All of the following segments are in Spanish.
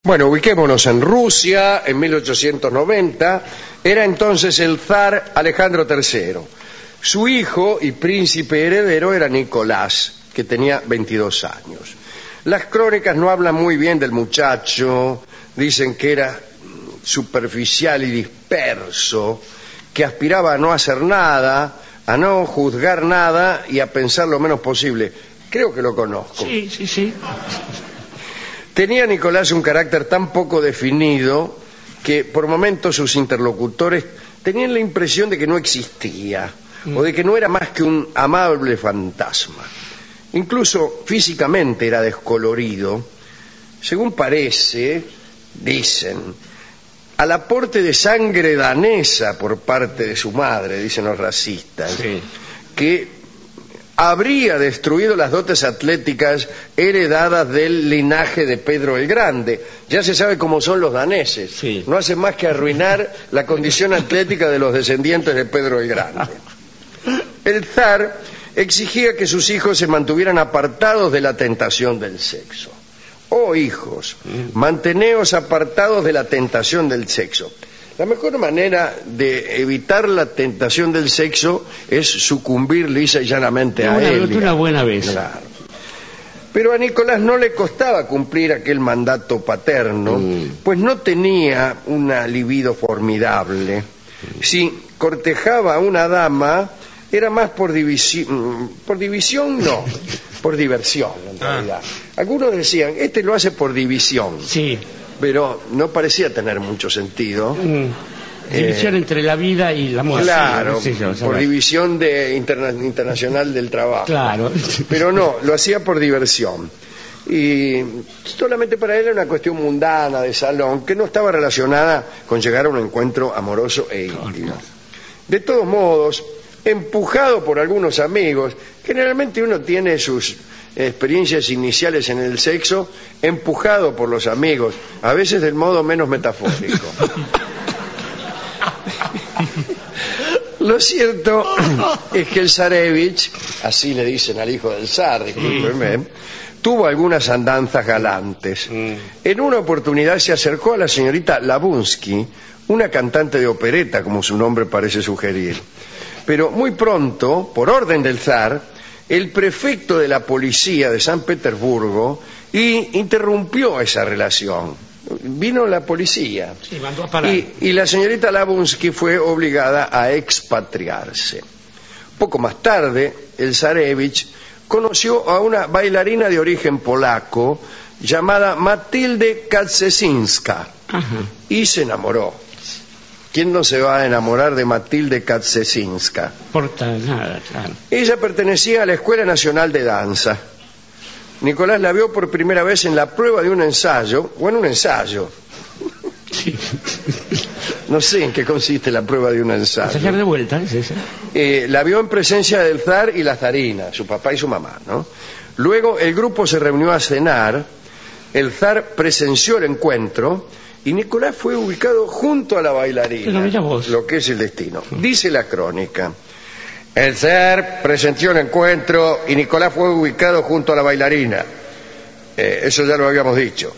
Bueno, ubiquémonos en Rusia, en 1890, era entonces el zar Alejandro III. Su hijo y príncipe heredero era Nicolás, que tenía 22 años. Las crónicas no hablan muy bien del muchacho, dicen que era superficial y disperso, que aspiraba a no hacer nada, a no juzgar nada y a pensar lo menos posible. Creo que lo conozco. Sí. Tenía Nicolás un carácter tan poco definido que por momentos sus interlocutores tenían la impresión de que no existía o de que no era más que un amable fantasma. Incluso físicamente era descolorido. Según parece, dicen, al aporte de sangre danesa por parte de su madre, dicen los racistas, Sí. que habría destruido las dotes atléticas heredadas del linaje de Pedro el Grande. Ya se sabe cómo son los daneses. Sí. No hacen más que arruinar la condición atlética de los descendientes de Pedro el Grande. El zar exigía que sus hijos se mantuvieran apartados de la tentación del sexo. Oh hijos, manteneos apartados de la tentación del sexo. La mejor manera de evitar la tentación del sexo es sucumbir lisa y llanamente a él. Una buena vez. Claro. Pero a Nicolás no le costaba cumplir aquel mandato paterno, pues no tenía una libido formidable. Si cortejaba a una dama, era más por diversión, por diversión en realidad. Algunos decían, este lo hace por división. Sí. Pero no parecía tener mucho sentido. División entre la vida y la muerte. Claro, Sí, por división internacional del trabajo. Claro. Pero no, lo hacía por diversión. Y solamente para él era una cuestión mundana, de salón, que no estaba relacionada con llegar a un encuentro amoroso e íntimo. De todos modos, empujado por algunos amigos, generalmente uno tiene sus experiencias iniciales en el sexo, empujado por los amigos, a veces del modo menos metafórico. Lo cierto es que el zarevich, así le dicen al hijo del zar, discúlpenme, tuvo algunas andanzas galantes. En una oportunidad se acercó a la señorita Labunsky, una cantante de opereta, como su nombre parece sugerir. Pero muy pronto, por orden del zar, el prefecto de la policía de San Petersburgo interrumpió esa relación. Vino la policía. Sí, mandó a parar. Y la señorita Labunsky fue obligada a expatriarse. Poco más tarde, el zarevich conoció a una bailarina de origen polaco llamada Matilde Kaczynska y se enamoró. ¿Quién no se va a enamorar de Matilde Kaczynska? Por nada, claro. Ella pertenecía a la Escuela Nacional de Danza. Nicolás la vio por primera vez en la prueba de un ensayo, o en un ensayo. Sí. No sé en qué consiste la prueba de un ensayo. Ensayar de vuelta, ¿es esa? La vio en presencia del zar y la zarina, su papá y su mamá, ¿no? Luego el grupo se reunió a cenar, el zar presenció el encuentro y Nicolás fue ubicado junto a la bailarina. Pero mira vos. Lo que es el destino. Dice la crónica. El zar presenció el encuentro y Nicolás fue ubicado junto a la bailarina. Eso ya lo habíamos dicho.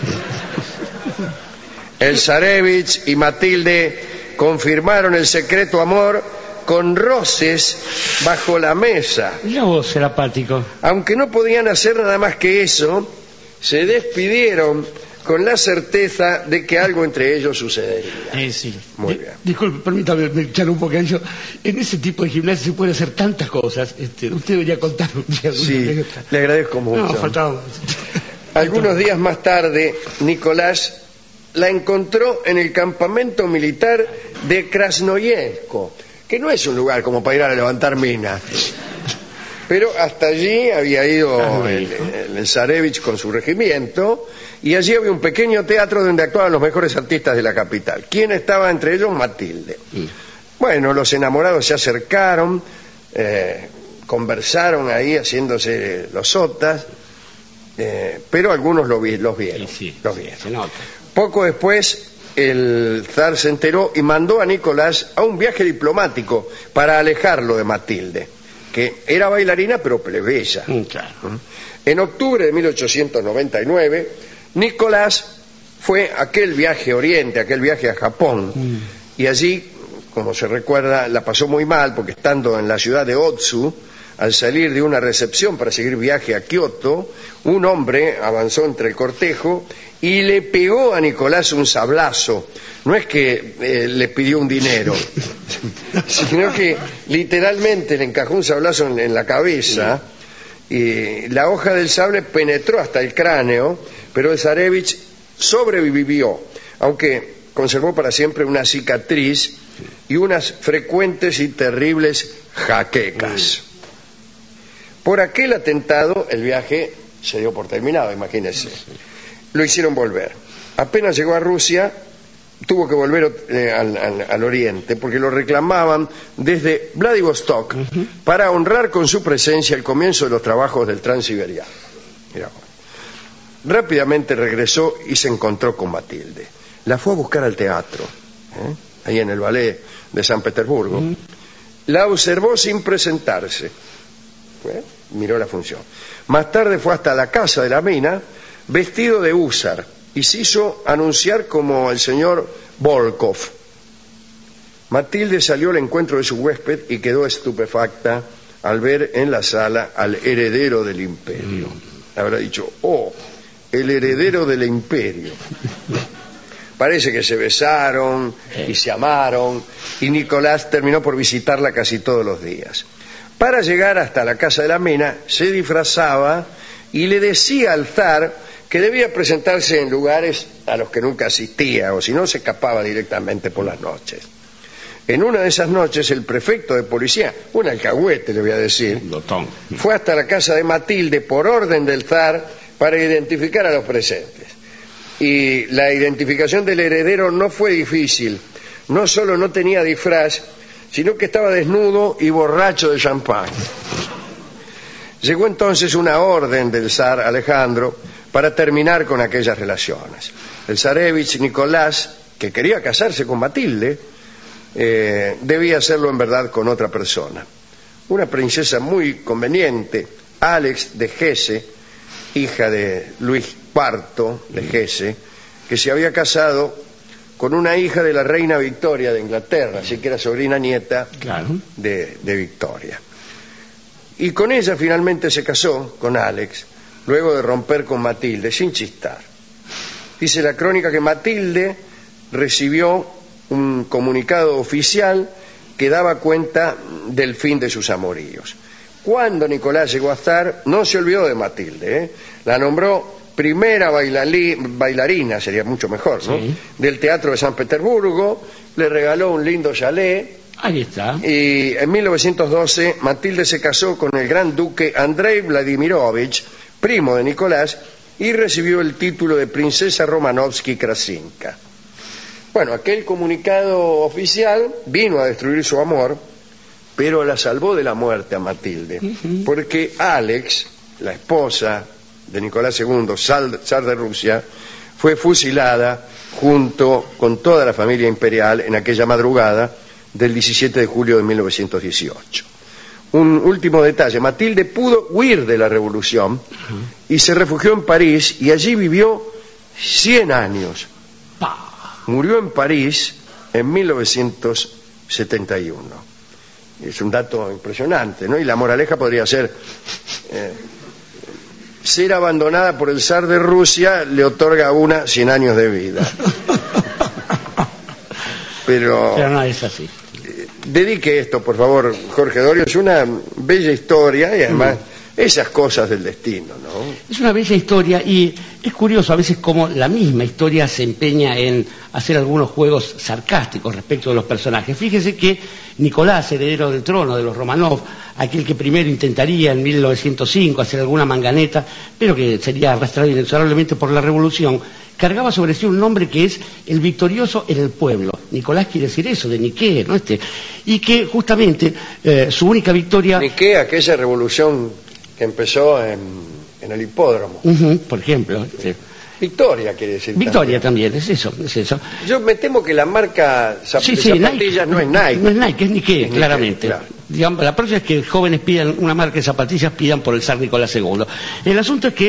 El zarevich y Matilde confirmaron el secreto amor con roces bajo la mesa. Mira vos, Serapático. Aunque no podían hacer nada más que eso, se despidieron con la certeza de que algo entre ellos sucedería. Sí. Muy bien. Disculpe, permítame echar un poquillo. En ese tipo de gimnasia se puede hacer tantas cosas. Usted debería contar un día. Sí, le agradezco mucho. No, faltaba. Algunos días más tarde, Nicolás la encontró en el campamento militar de Krasnoyensko, que no es un lugar como para ir a levantar minas. Pero hasta allí había ido el zarevich con su regimiento y allí había un pequeño teatro donde actuaban los mejores artistas de la capital. ¿Quién estaba entre ellos? Matilde. Bueno, los enamorados se acercaron, conversaron ahí haciéndose los sotas, pero algunos los vieron. Los vieron. Se nota. Poco después el zar se enteró y mandó a Nicolás a un viaje diplomático para alejarlo de Matilde, que era bailarina pero plebeya. Claro. En octubre de 1899, Nicolás fue aquel viaje a Oriente, aquel viaje a Japón. Y allí, como se recuerda, la pasó muy mal porque estando en la ciudad de Otsu, al salir de una recepción para seguir viaje a Kioto, un hombre avanzó entre el cortejo y le pegó a Nicolás un sablazo. No es que le pidió un dinero, sino que literalmente le encajó un sablazo en la cabeza, y la hoja del sable penetró hasta el cráneo, pero el zarevich sobrevivió, aunque conservó para siempre una cicatriz y unas frecuentes y terribles jaquecas. Por aquel atentado el viaje se dio por terminado, imagínense. Lo hicieron volver. Apenas llegó a Rusia, tuvo que volver al oriente, porque lo reclamaban desde Vladivostok para honrar con su presencia el comienzo de los trabajos del Transiberiano. Rápidamente regresó y se encontró con Matilde. La fue a buscar al teatro, ahí en el ballet de San Petersburgo. La observó sin presentarse. Miró la función. Más tarde fue hasta la casa de la mina, vestido de húsar, y se hizo anunciar como el señor Volkov. Matilde salió al encuentro de su huésped y quedó estupefacta al ver en la sala al heredero del imperio. Habrá dicho, oh, el heredero del imperio. Parece que se besaron y se amaron, y Nicolás terminó por visitarla casi todos los días. Para llegar hasta la casa de la mina, se disfrazaba y le decía al zar que debía presentarse en lugares a los que nunca asistía, o si no se escapaba directamente por las noches. En una de esas noches, el prefecto de policía, un alcahuete le voy a decir, fue hasta la casa de Matilde por orden del zar para identificar a los presentes. Y la identificación del heredero no fue difícil. No solo no tenía disfraz, sino que estaba desnudo y borracho de champán. Llegó entonces una orden del zar Alejandro para terminar con aquellas relaciones. El zarevich Nicolás, que quería casarse con Matilde, debía hacerlo en verdad con otra persona. Una princesa muy conveniente, Alex de Hesse, hija de Luis IV de Hesse, que se había casado con una hija de la reina Victoria de Inglaterra, así que era sobrina nieta de Victoria. Y con ella finalmente se casó, con Alex, luego de romper con Matilde, sin chistar. Dice la crónica que Matilde recibió un comunicado oficial que daba cuenta del fin de sus amoríos. Cuando Nicolás llegó a zar, no se olvidó de Matilde, la nombró primera bailarina, sería mucho mejor, ¿no? Sí. Del Teatro de San Petersburgo, le regaló un lindo chalet. Ahí está. Y en 1912 Matilde se casó con el gran duque Andrei Vladimirovich, primo de Nicolás, y recibió el título de princesa Romanovsky-Krasinska. Bueno, aquel comunicado oficial vino a destruir su amor, pero la salvó de la muerte a Matilde, porque Alex, la esposa de Nicolás II, zar de Rusia, fue fusilada junto con toda la familia imperial en aquella madrugada del 17 de julio de 1918. Un último detalle, Matilde pudo huir de la revolución y se refugió en París y allí vivió 100 años. Murió en París en 1971. Es un dato impresionante, ¿no? Y la moraleja podría ser... ser abandonada por el zar de Rusia le otorga a una 100 años de vida. Pero no es así. Dedique esto, por favor, Jorge Dorio. Es una bella historia y además esas cosas del destino, ¿no? Es una bella historia y es curioso a veces cómo la misma historia se empeña en hacer algunos juegos sarcásticos respecto de los personajes. Fíjese que Nicolás, heredero del trono de los Romanov, aquel que primero intentaría en 1905 hacer alguna manganeta, pero que sería arrastrado inexorablemente por la revolución, cargaba sobre sí un nombre que es el victorioso en el pueblo. Nicolás quiere decir eso, de Niquea, ¿no? Y que justamente su única victoria... Niquea, aquella revolución que empezó en el hipódromo. Por ejemplo. Victoria quiere decir. Victoria también, es eso. Yo me temo que la marca zapatillas Nike, no es Nike. No es Nike, es Nikkei, claramente. Claro. Digamos, la próxima es que jóvenes pidan una marca de zapatillas, pidan por el zar Nicolás II. El asunto es que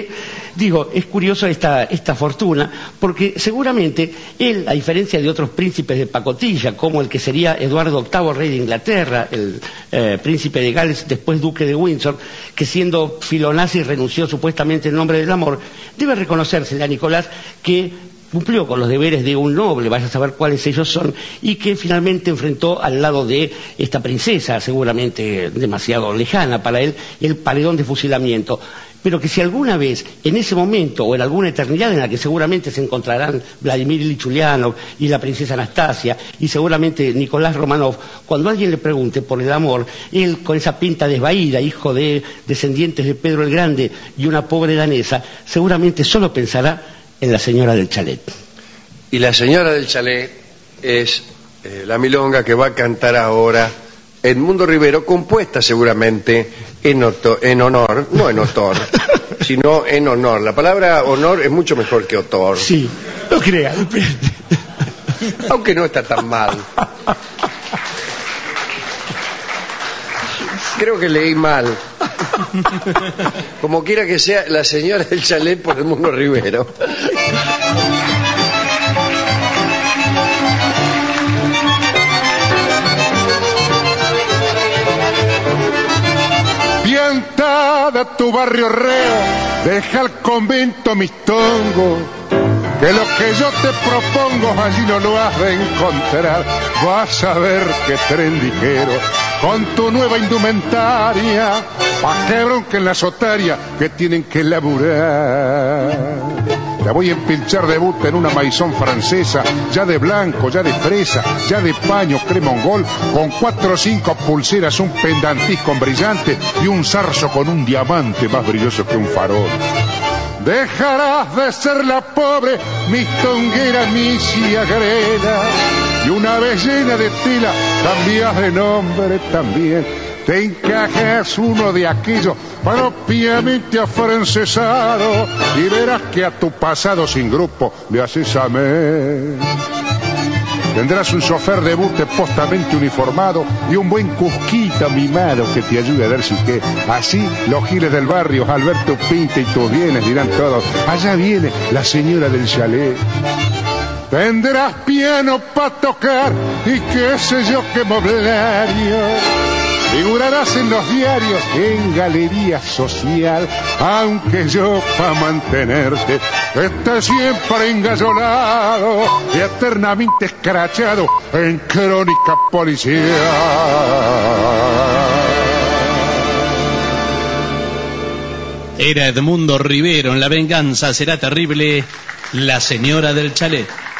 Digo, es curioso esta fortuna, porque seguramente él, a diferencia de otros príncipes de pacotilla, como el que sería Eduardo VIII, rey de Inglaterra, el príncipe de Gales, después duque de Windsor, que siendo filonazi renunció supuestamente en nombre del amor, debe reconocerse a Nicolás que cumplió con los deberes de un noble, vaya a saber cuáles ellos son, y que finalmente enfrentó al lado de esta princesa, seguramente demasiado lejana para él, el paredón de fusilamiento. Pero que si alguna vez, en ese momento o en alguna eternidad en la que seguramente se encontrarán Vladimir Ilich Ulyanov y la princesa Anastasia y seguramente Nicolás Romanov, cuando alguien le pregunte por el amor, él con esa pinta desvaída, hijo de descendientes de Pedro el Grande y una pobre danesa, seguramente solo pensará en la señora del chalet. Y la señora del chalet es la milonga que va a cantar ahora Edmundo Rivero, compuesta seguramente en honor, no en otor, sino en honor. La palabra honor es mucho mejor que otor. Sí, no crea, aunque no está tan mal. Creo que leí mal. Como quiera que sea, la señora del chalet por Edmundo Rivero. Piantada tu barrio reo, deja el convento mis tongos, que lo que yo te propongo allí no lo has de encontrar. Vas a ver qué tren ligero con tu nueva indumentaria, pa' que bronquen la sotaria que tienen que laburar. La voy a empilchar de buta en una maizón francesa, ya de blanco, ya de fresa, ya de paño cremongol, con 4 o 5 pulseras, un pendantis con brillante y un zarzo con un diamante más brilloso que un farol. Dejarás de ser la pobre mistonguera misia grela, y una vez llena de tela cambias de nombre también. Te encajas uno de aquellos propiamente afrancesado y verás que a tu pasado sin grupo le haces amén. Tendrás un chofer de bute postamente uniformado y un buen cusquita mimado que te ayude a ver si qué. Así los giles del barrio al ver tu pinta y tus bienes dirán todos: allá viene la señora del chalet. Tendrás piano para tocar y qué sé yo qué mobiliario. Figurarás en los diarios en galería social, aunque yo pa' mantenerte esté siempre engallolado y eternamente escrachado en crónica policial. Era Edmundo Rivero en La venganza será terrible, la señora del chalet.